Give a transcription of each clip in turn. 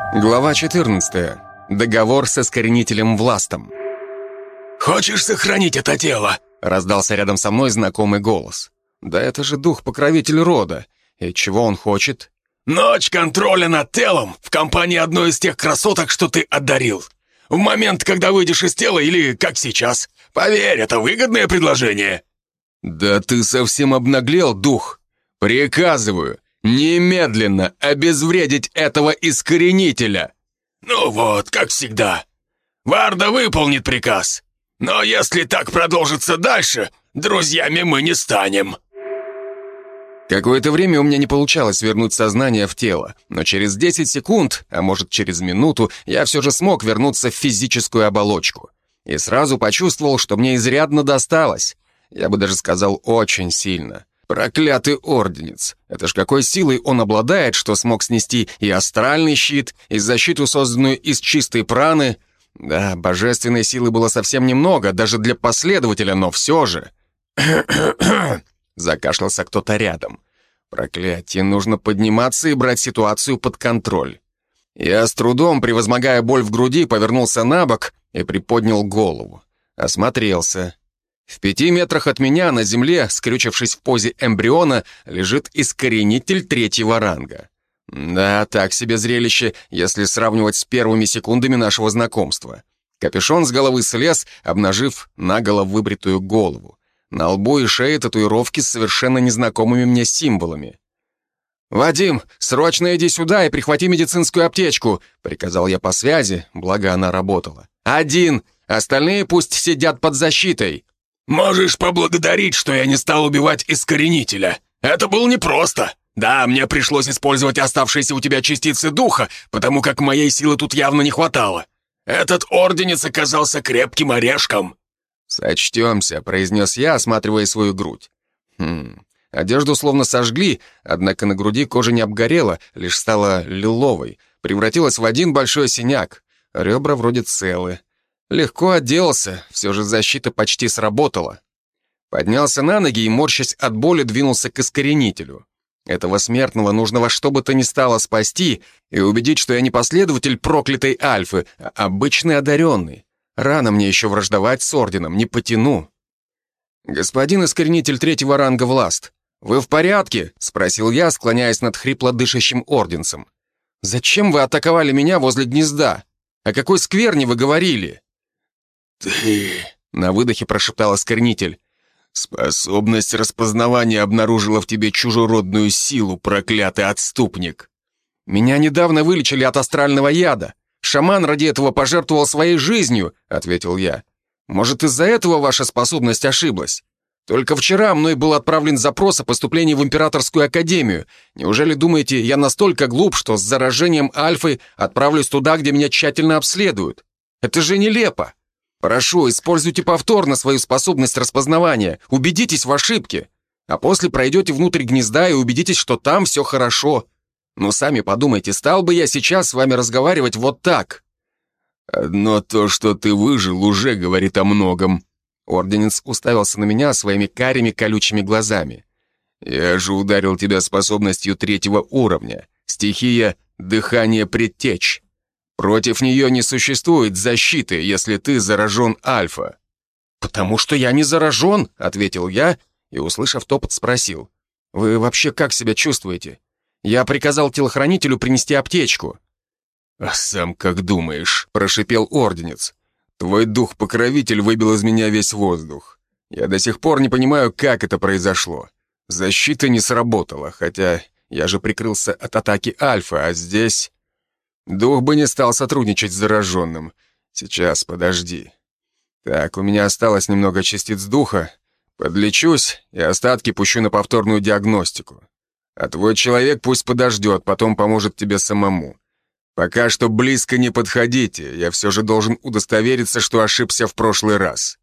Глава 14. Договор с искоренителем Властом. «Хочешь сохранить это тело?» — раздался рядом со мной знакомый голос. «Да это же дух-покровитель рода. И чего он хочет?» «Ночь контроля над телом в компании одной из тех красоток, что ты одарил. В момент, когда выйдешь из тела или как сейчас. Поверь, это выгодное предложение». «Да ты совсем обнаглел, дух. Приказываю немедленно обезвредить этого искоренителя». «Ну вот, как всегда. Варда выполнит приказ. Но если так продолжится дальше, друзьями мы не станем». Какое-то время у меня не получалось вернуть сознание в тело, но через 10 секунд, а может через минуту, я все же смог вернуться в физическую оболочку. И сразу почувствовал, что мне изрядно досталось. Я бы даже сказал, очень сильно. Проклятый орденец. Это ж какой силой он обладает, что смог снести и астральный щит, и защиту, созданную из чистой праны. Да, божественной силы было совсем немного, даже для последователя, но все же. Закашлялся кто-то рядом. Проклятие, нужно подниматься и брать ситуацию под контроль. Я с трудом, превозмогая боль в груди, повернулся на бок и приподнял голову. Осмотрелся. В 5 метрах от меня на земле, скрючившись в позе эмбриона, лежит искоренитель 3-го ранга. Да, так себе зрелище, если сравнивать с первыми секундами нашего знакомства. Капюшон с головы слез, обнажив наголо выбритую голову. На лбу и шее татуировки с совершенно незнакомыми мне символами. «Вадим, срочно иди сюда и прихвати медицинскую аптечку», — приказал я по связи, благо она работала. «Один! Остальные пусть сидят под защитой». «Можешь поблагодарить, что я не стал убивать искоренителя. Это было непросто. Да, мне пришлось использовать оставшиеся у тебя частицы духа, потому как моей силы тут явно не хватало. Этот орденец оказался крепким орешком». «Сочтемся», — произнес я, осматривая свою грудь. Одежду словно сожгли, однако на груди кожа не обгорела, лишь стала лиловой, превратилась в один большой синяк. Ребра вроде целы. Легко отделался, все же защита почти сработала. Поднялся на ноги и, морщась от боли, двинулся к искоренителю. Этого смертного нужно во что бы то ни стало спасти и убедить, что я не последователь проклятой Альфы, а обычный одаренный. Рано мне еще враждовать с орденом, не потяну. «Господин искоренитель 3-го ранга Власт, вы в порядке?» — спросил я, склоняясь над хрипло дышащим орденцем. «Зачем вы атаковали меня возле гнезда? О какой скверне вы говорили?» «Ты...» — на выдохе прошептал искоренитель. «Способность распознавания обнаружила в тебе чужеродную силу, проклятый отступник». «Меня недавно вылечили от астрального яда. Шаман ради этого пожертвовал своей жизнью», — ответил я. «Может, из-за этого ваша способность ошиблась? Только вчера мной был отправлен запрос о поступлении в Императорскую Академию. Неужели думаете, я настолько глуп, что с заражением Альфы отправлюсь туда, где меня тщательно обследуют? Это же нелепо. Прошу, используйте повторно свою способность распознавания, убедитесь в ошибке, а после пройдете внутрь гнезда и убедитесь, что там все хорошо. Но сами подумайте, стал бы я сейчас с вами разговаривать вот так?» «Одно то, что ты выжил, уже говорит о многом». Орденец уставился на меня своими карими колючими глазами. «Я же ударил тебя способностью 3-го уровня. Стихия дыхания предтеч. Против нее не существует защиты, если ты заражен Альфа». «Потому что я не заражен», — ответил я и, услышав топот, спросил. «Вы вообще как себя чувствуете? Я приказал телохранителю принести аптечку». «А сам как думаешь?» — прошипел орденец. «Твой дух-покровитель выбил из меня весь воздух. Я до сих пор не понимаю, как это произошло. Защита не сработала, хотя я же прикрылся от атаки Альфа, а здесь... Дух бы не стал сотрудничать с зараженным. Сейчас, подожди. Так, у меня осталось немного частиц духа. Подлечусь и остатки пущу на повторную диагностику. А твой человек пусть подождет, потом поможет тебе самому. Пока что близко не подходите, я все же должен удостовериться, что ошибся в прошлый раз».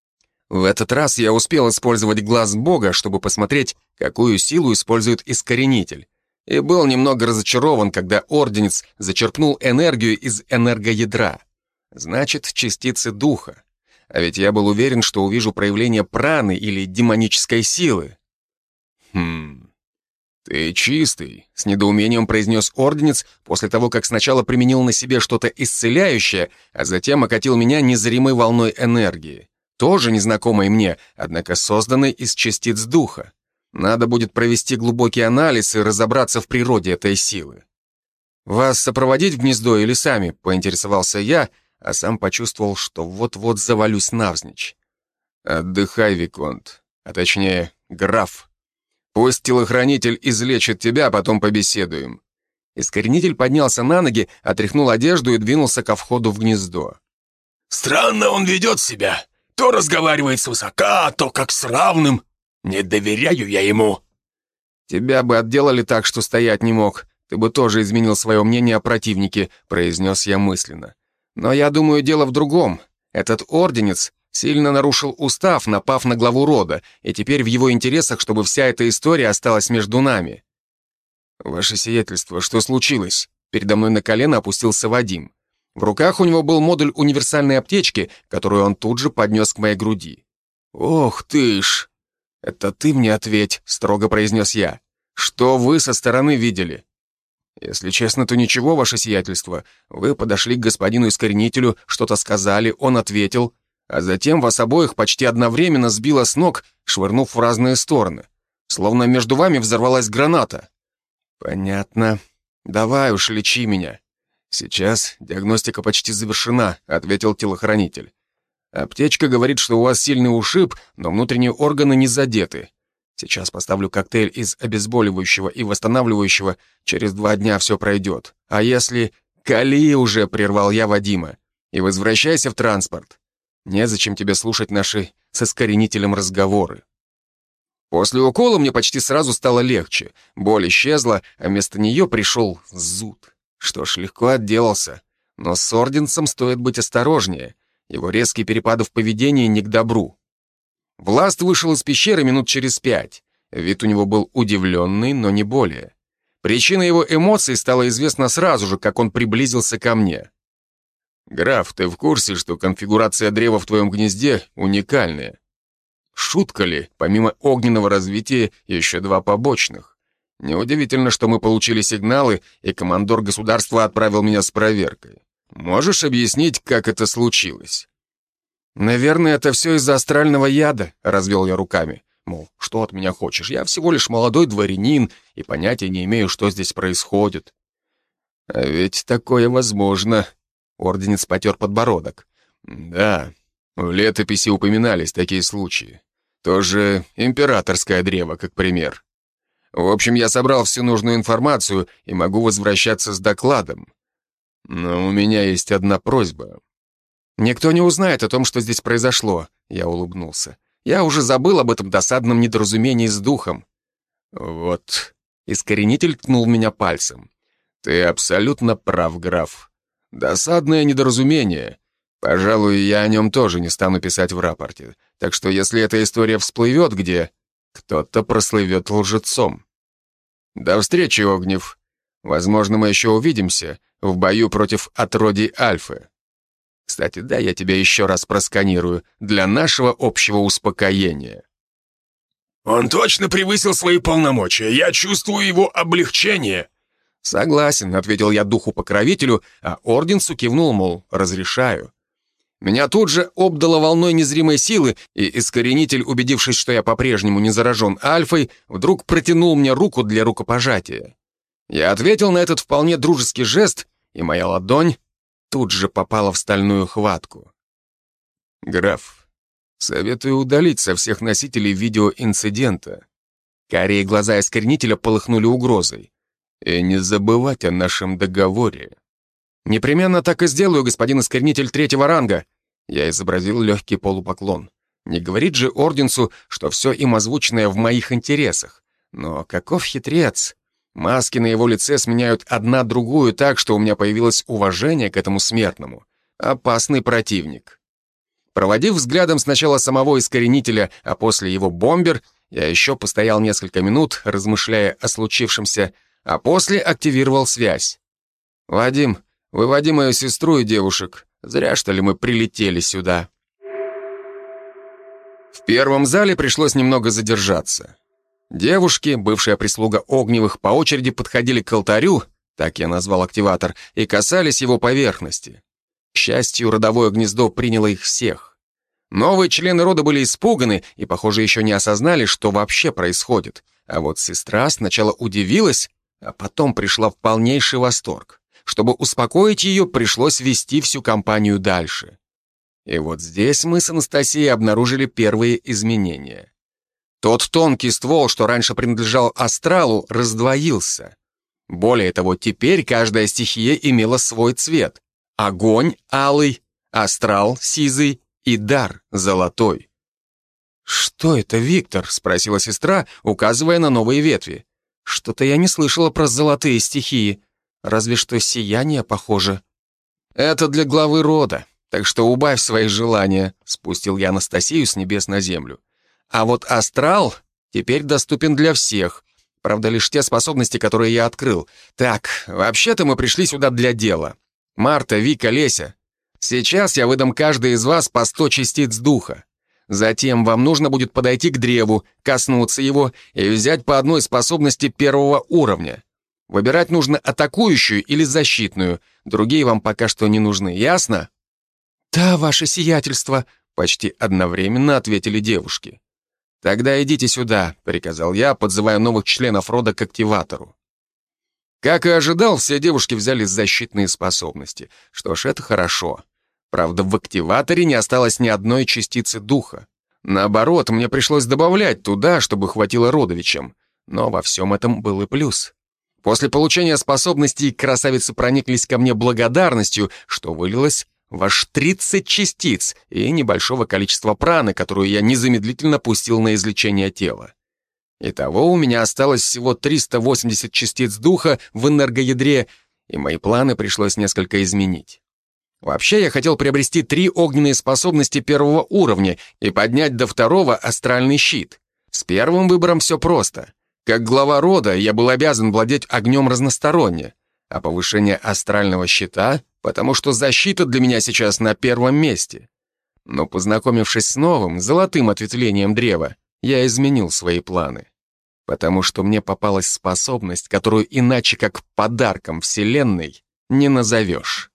В этот раз я успел использовать глаз Бога, чтобы посмотреть, какую силу использует искоренитель. И был немного разочарован, когда орденец зачерпнул энергию из энергоядра. Значит, частицы духа. А ведь я был уверен, что увижу проявление праны или демонической силы. «Ты чистый», — с недоумением произнес орденец после того, как сначала применил на себе что-то исцеляющее, а затем окатил меня незримой волной энергии. Тоже незнакомой мне, однако созданной из частиц духа. Надо будет провести глубокий анализ и разобраться в природе этой силы. «Вас сопроводить в гнездо или сами?» — поинтересовался я, а сам почувствовал, что вот-вот завалюсь навзничь. «Отдыхай, Виконт, а точнее, граф. Пусть телохранитель излечит тебя, а потом побеседуем». Искоренитель поднялся на ноги, отряхнул одежду и двинулся ко входу в гнездо. «Странно он ведет себя. То разговаривает свысока, то как с равным. Не доверяю я ему». «Тебя бы отделали так, что стоять не мог. Ты бы тоже изменил свое мнение о противнике», — произнес я мысленно. «Но я думаю, дело в другом. Этот орденец сильно нарушил устав, напав на главу рода, и теперь в его интересах, чтобы вся эта история осталась между нами». «Ваше сиятельство, что случилось?» Передо мной на колено опустился Вадим. В руках у него был модуль универсальной аптечки, которую он тут же поднес к моей груди. «Ох ты ж!» «Это ты мне ответь», — строго произнес я. «Что вы со стороны видели?» «Если честно, то ничего, ваше сиятельство. Вы подошли к господину Искоренителю, что-то сказали, он ответил, а затем вас обоих почти одновременно сбило с ног, швырнув в разные стороны. Словно между вами взорвалась граната». «Понятно. Давай уж, лечи меня». «Сейчас диагностика почти завершена», — ответил телохранитель. «Аптечка говорит, что у вас сильный ушиб, но внутренние органы не задеты. Сейчас поставлю коктейль из обезболивающего и восстанавливающего, через 2 дня все пройдет. А если...» «Кали уже», — прервал я Вадима, «и возвращайся в транспорт. Незачем тебе слушать наши с Искоренителем разговоры». После укола мне почти сразу стало легче. Боль исчезла, а вместо нее пришел зуд. Что ж, легко отделался. Но с орденцем стоит быть осторожнее. Его резкие перепады в поведении не к добру. Власт вышел из пещеры минут через 5. Вид у него был удивленный, но не более. Причина его эмоций стала известна сразу же, как он приблизился ко мне. «Граф, ты в курсе, что конфигурация древа в твоем гнезде уникальная? Шутка ли, помимо огненного развития, еще 2 побочных? Неудивительно, что мы получили сигналы, и командор государства отправил меня с проверкой. Можешь объяснить, как это случилось?» «Наверное, это все из-за астрального яда», — развел я руками. Мол, что от меня хочешь? Я всего лишь молодой дворянин и понятия не имею, что здесь происходит. «А ведь такое возможно», — орденец потер подбородок. «Да, в летописи упоминались такие случаи. Тоже императорское древо, как пример. В общем, я собрал всю нужную информацию и могу возвращаться с докладом. Но у меня есть одна просьба». «Никто не узнает о том, что здесь произошло», — я улыбнулся. «Я уже забыл об этом досадном недоразумении с духом». «Вот», — Искоренитель ткнул меня пальцем. «Ты абсолютно прав, граф. Досадное недоразумение. Пожалуй, я о нем тоже не стану писать в рапорте. Так что если эта история всплывет где, кто-то прослывет лжецом. До встречи, Огнев. Возможно, мы еще увидимся в бою против отродий Альфы. Кстати, да, я тебя еще раз просканирую для нашего общего успокоения». «Он точно превысил свои полномочия. Я чувствую его облегчение». «Согласен», — ответил я духу-покровителю, а орденцу кивнул, мол, разрешаю. Меня тут же обдало волной незримой силы, и Искоренитель, убедившись, что я по-прежнему не заражен альфой, вдруг протянул мне руку для рукопожатия. Я ответил на этот вполне дружеский жест, и моя ладонь тут же попала в стальную хватку. «Граф, советую удалить со всех носителей видеоинцидента». Карие глаза Искоренителя полыхнули угрозой. «И не забывать о нашем договоре». «Непременно так и сделаю, господин Искоренитель 3-го ранга». Я изобразил легкий полупоклон. Не говорит же орденцу, что все им озвученное в моих интересах. Но каков хитрец. Маски на его лице сменяют одна другую так, что у меня появилось уважение к этому смертному. Опасный противник. Проводив взглядом сначала самого Искоренителя, а после его бомбер, я еще постоял несколько минут, размышляя о случившемся, а после активировал связь. «Вадим, выводи мою сестру и девушек. Зря, что ли, мы прилетели сюда». В первом зале пришлось немного задержаться. Девушки, бывшая прислуга Огневых, по очереди подходили к алтарю, так я назвал активатор, и касались его поверхности. К счастью, родовое гнездо приняло их всех. Новые члены рода были испуганы и, похоже, еще не осознали, что вообще происходит. А вот сестра сначала удивилась, а потом пришла в полнейший восторг. Чтобы успокоить ее, пришлось вести всю компанию дальше. И вот здесь мы с Анастасией обнаружили первые изменения. Тот тонкий ствол, что раньше принадлежал астралу, раздвоился. Более того, теперь каждая стихия имела свой цвет. Огонь — алый, астрал — сизый и дар — золотой. «Что это, Виктор?» — спросила сестра, указывая на новые ветви. «Что-то я не слышала про золотые стихии. Разве что сияние похоже». «Это для главы рода, так что убавь свои желания», — спустил я Анастасию с небес на землю. «А вот астрал теперь доступен для всех. Правда, лишь те способности, которые я открыл. Так, вообще-то мы пришли сюда для дела. Марта, Вика, Леся. Сейчас я выдам каждой из вас по 100 частиц духа. Затем вам нужно будет подойти к древу, коснуться его и взять по одной способности первого уровня. Выбирать нужно атакующую или защитную. Другие вам пока что не нужны, ясно?» «Да, ваше сиятельство», — почти одновременно ответили девушки. «Тогда идите сюда», — приказал я, подзывая новых членов рода к активатору. Как и ожидал, все девушки взяли защитные способности. Что ж, это хорошо. Правда, в активаторе не осталось ни одной частицы духа. Наоборот, мне пришлось добавлять туда, чтобы хватило родовичам. Но во всем этом был и плюс. После получения способностей красавицы прониклись ко мне благодарностью, что вылилось в аж 30 частиц и небольшого количества праны, которую я незамедлительно пустил на излечение тела. Итого у меня осталось всего 380 частиц духа в энергоядре, и мои планы пришлось несколько изменить. Вообще, я хотел приобрести 3 огненные способности первого уровня и поднять до 2-го астральный щит. С первым выбором все просто. Как глава рода я был обязан владеть огнем разносторонне, а повышение астрального щита, потому что защита для меня сейчас на первом месте. Но познакомившись с новым, золотым ответвлением древа, я изменил свои планы. Потому что мне попалась способность, которую иначе как подарком Вселенной не назовешь.